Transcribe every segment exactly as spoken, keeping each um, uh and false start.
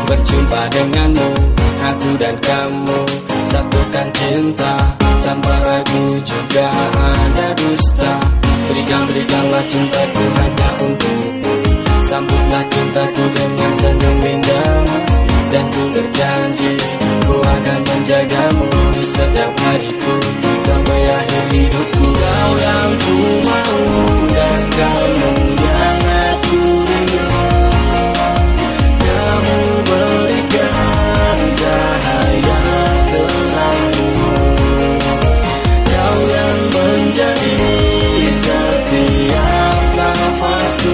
berjumpa denganmu, aku dan kamu satukan cinta tanpa ragu juga ada dusta. Berikan, berikanlah cintaku hanya untukmu, sambutlah cintaku dengan senyum indahmu, dan ku berjanji ku akan menjagamu di setiap hariku sampai akhir hidupku. Kau yang ku mau dan kamu yang aku rindu, kamu berikan cahaya terangmu, kau yang menjadi setiap nafasku,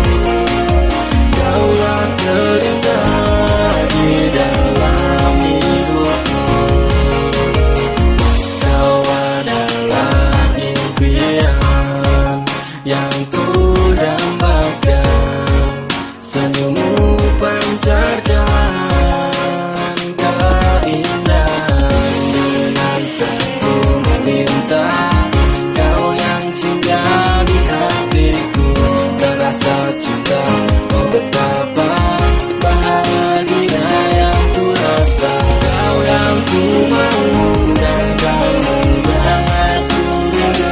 kaulah terindah di dalam hidupku. Kau adalah impian yang ku dambakan, senyummu pancarkan keindahan. Dengan satu meminta, kau yang singgah di hatiku, terasa cinta, oh betapa bahagia yang ku rasa. Kau yang ku mau dan kamu yang aku rindu,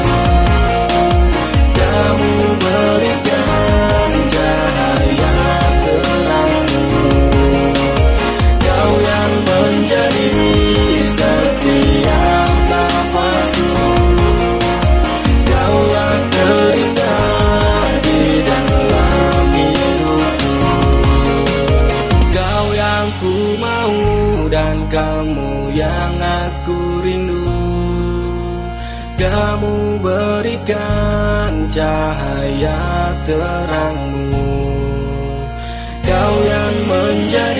kamu berikan cahaya terangmu, kau yang menjadi setiap nafasku, kaulah terindah di dalam hidupku. Kau yang ku mau dan kamu yang aku rindu, kamu berikan cahaya terangmu, kau yang menjadi